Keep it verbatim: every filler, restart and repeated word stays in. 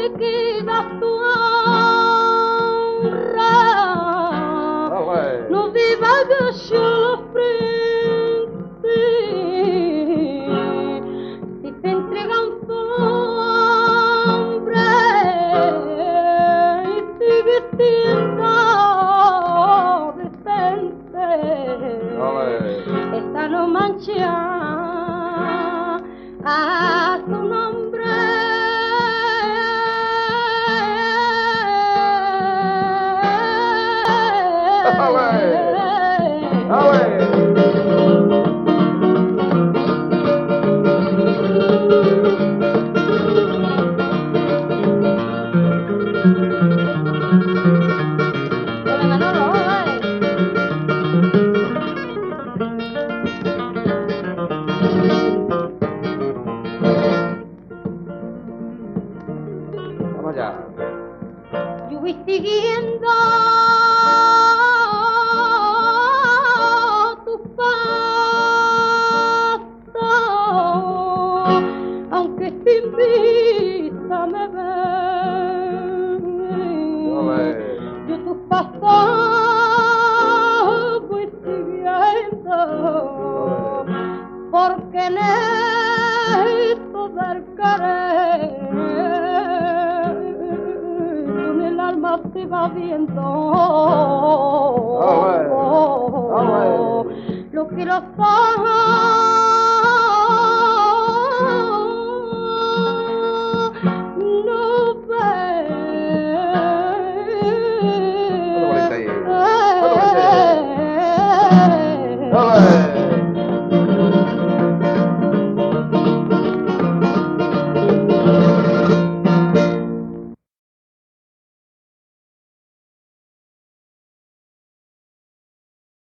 liquida tu honra. No divagues a la frente, si te entrega un solo hombre y sigues siendo decente, esta no mancha a su nombre. Yo voy siguiendo tus pasos, aunque sin vista me ven. Yo tus pasos voy siguiendo, porque en esto del querer el alma se va viendo lo que los ojos